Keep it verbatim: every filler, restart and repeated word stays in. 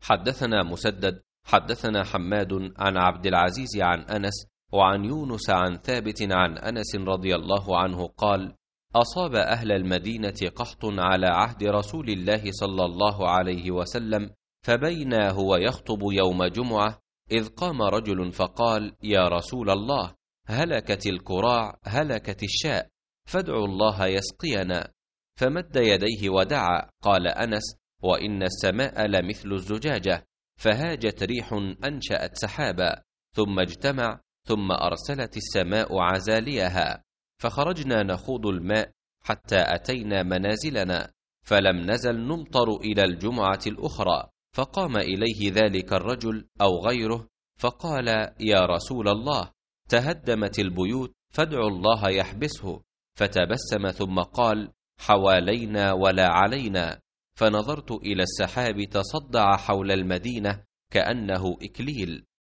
حدثنا مسدد حدثنا حماد عن عبد العزيز عن أنس وعن يونس عن ثابت عن أنس رضي الله عنه قال: أصاب أهل المدينة قحط على عهد رسول الله صلى الله عليه وسلم، فبينا هو يخطب يوم جمعة إذ قام رجل فقال: يا رسول الله، هلكت الكراع، هلكت الشاء، فادعوا الله يسقينا. فمد يديه ودعا. قال أنس: وإن السماء لمثل الزجاجة، فهاجت ريح أنشأت سحابا، ثم اجتمع، ثم أرسلت السماء عزاليها، فخرجنا نخوض الماء حتى أتينا منازلنا، فلم نزل نمطر إلى الجمعة الأخرى. فقام إليه ذلك الرجل أو غيره فقال: يا رسول الله، تهدمت البيوت، فادعوا الله يحبسه. فتبسم ثم قال: حوالينا ولا علينا. فنظرت إلى السحاب تصدع حول المدينة كأنه إكليل،